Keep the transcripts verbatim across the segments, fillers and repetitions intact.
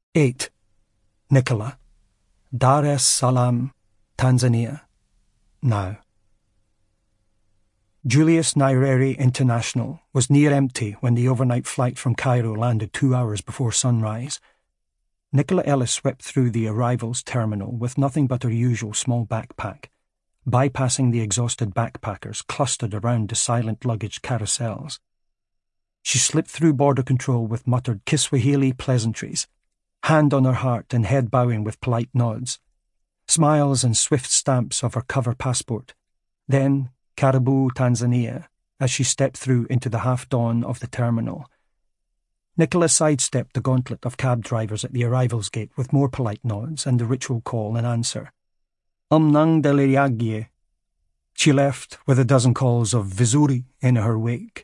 eight. Nicola. Dar es Salaam, Tanzania. Now. Julius Nyerere International was near empty when the overnight flight from Cairo landed two hours before sunrise. Nicola Ellis swept through the arrivals terminal with nothing but her usual small backpack, bypassing the exhausted backpackers clustered around the silent luggage carousels. She slipped through border control with muttered Kiswahili pleasantries, hand on her heart and head bowing with polite nods, smiles and swift stamps of her cover passport, then Karibu, Tanzania, as she stepped through into the half-dawn of the terminal. Nicola sidestepped the gauntlet of cab drivers at the arrivals gate with more polite nods and the ritual call in answer. Umnang Deliriagie. She left with a dozen calls of Vizuri in her wake.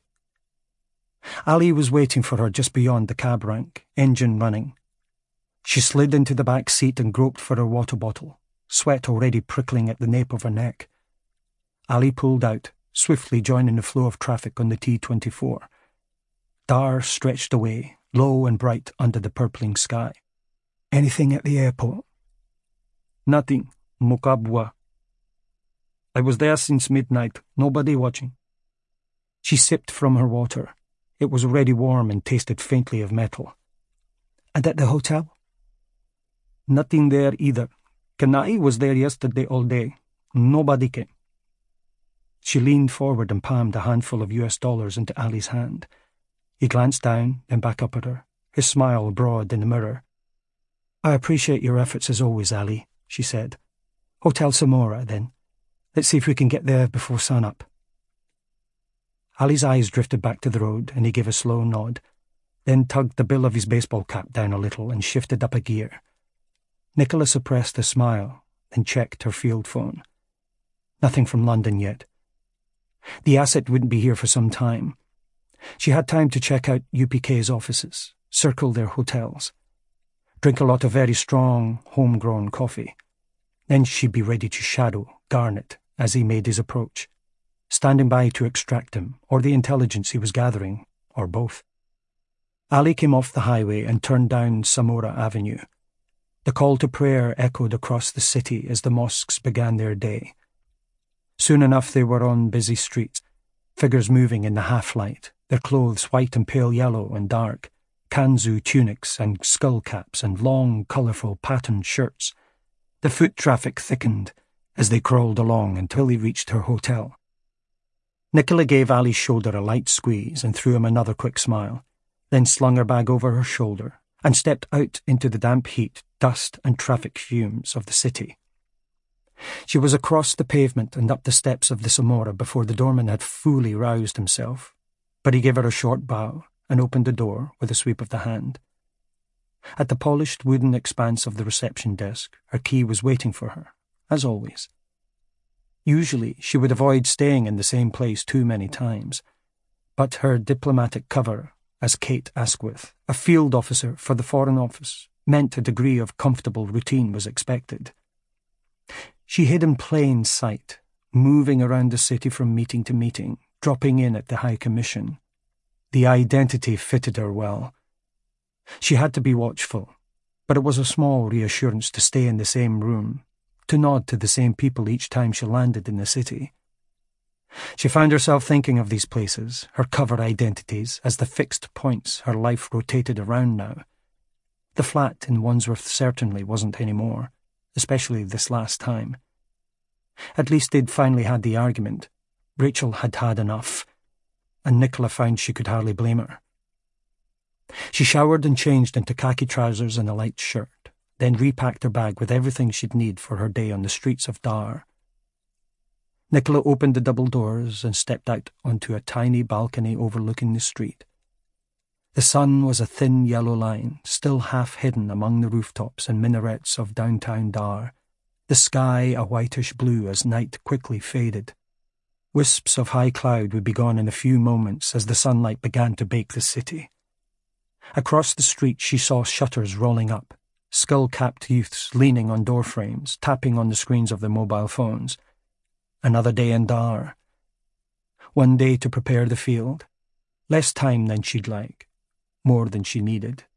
Ali was waiting for her just beyond the cab rank, engine running. She slid into the back seat and groped for her water bottle, sweat already prickling at the nape of her neck. Ali pulled out, swiftly joining the flow of traffic on the T twenty-four. Dar stretched away, low and bright under the purpling sky. Anything at the airport? Nothing, Mukabwa. I was there since midnight, nobody watching. She sipped from her water. It was already warm and tasted faintly of metal. And at the hotel? Nothing there either. Kanai was there yesterday all day. Nobody came. She leaned forward and palmed a handful of U S dollars into Ali's hand. He glanced down, then back up at her, his smile broad in the mirror. I appreciate your efforts as always, Ali, she said. Hotel Samora, then. Let's see if we can get there before sunup. Ali's eyes drifted back to the road, and he gave a slow nod, then tugged the bill of his baseball cap down a little and shifted up a gear. Nicola suppressed a smile, then checked her field phone. Nothing from London yet. The asset wouldn't be here for some time. She had time to check out U P K's offices, circle their hotels, drink a lot of very strong, homegrown coffee. Then she'd be ready to shadow Garnet as he made his approach, standing by to extract him, or the intelligence he was gathering, or both. Ali came off the highway and turned down Samora Avenue. The call to prayer echoed across the city as the mosques began their day. Soon enough they were on busy streets, figures moving in the half-light, their clothes white and pale yellow and dark, kanzu tunics and skull caps and long, colourful patterned shirts. The foot traffic thickened as they crawled along until they reached her hotel. Nicola gave Ali's shoulder a light squeeze and threw him another quick smile, then slung her bag over her shoulder and stepped out into the damp heat, dust and traffic fumes of the city. She was across the pavement and up the steps of the Samora before the doorman had fully roused himself, but he gave her a short bow and opened the door with a sweep of the hand. At the polished wooden expanse of the reception desk, her key was waiting for her, as always. Usually she would avoid staying in the same place too many times, but her diplomatic cover as Kate Asquith, a field officer for the Foreign Office, meant a degree of comfortable routine was expected. She hid in plain sight, moving around the city from meeting to meeting, dropping in at the High Commission. The identity fitted her well. She had to be watchful, but it was a small reassurance to stay in the same room, to nod to the same people each time she landed in the city. She found herself thinking of these places, her cover identities, as the fixed points her life rotated around now. The flat in Wandsworth certainly wasn't any more, especially this last time. At least they'd finally had the argument. Rachel had had enough, and Nicola found she could hardly blame her. She showered and changed into khaki trousers and a light shirt, then repacked her bag with everything she'd need for her day on the streets of Dar. Nicola opened the double doors and stepped out onto a tiny balcony overlooking the street. The sun was a thin yellow line, still half hidden among the rooftops and minarets of downtown Dar, the sky a whitish blue as night quickly faded. Wisps of high cloud would be gone in a few moments as the sunlight began to bake the city. Across the street she saw shutters rolling up, skull-capped youths leaning on door frames, tapping on the screens of their mobile phones. Another day in Dar. One day to prepare the field. Less time than she'd like. More than she needed.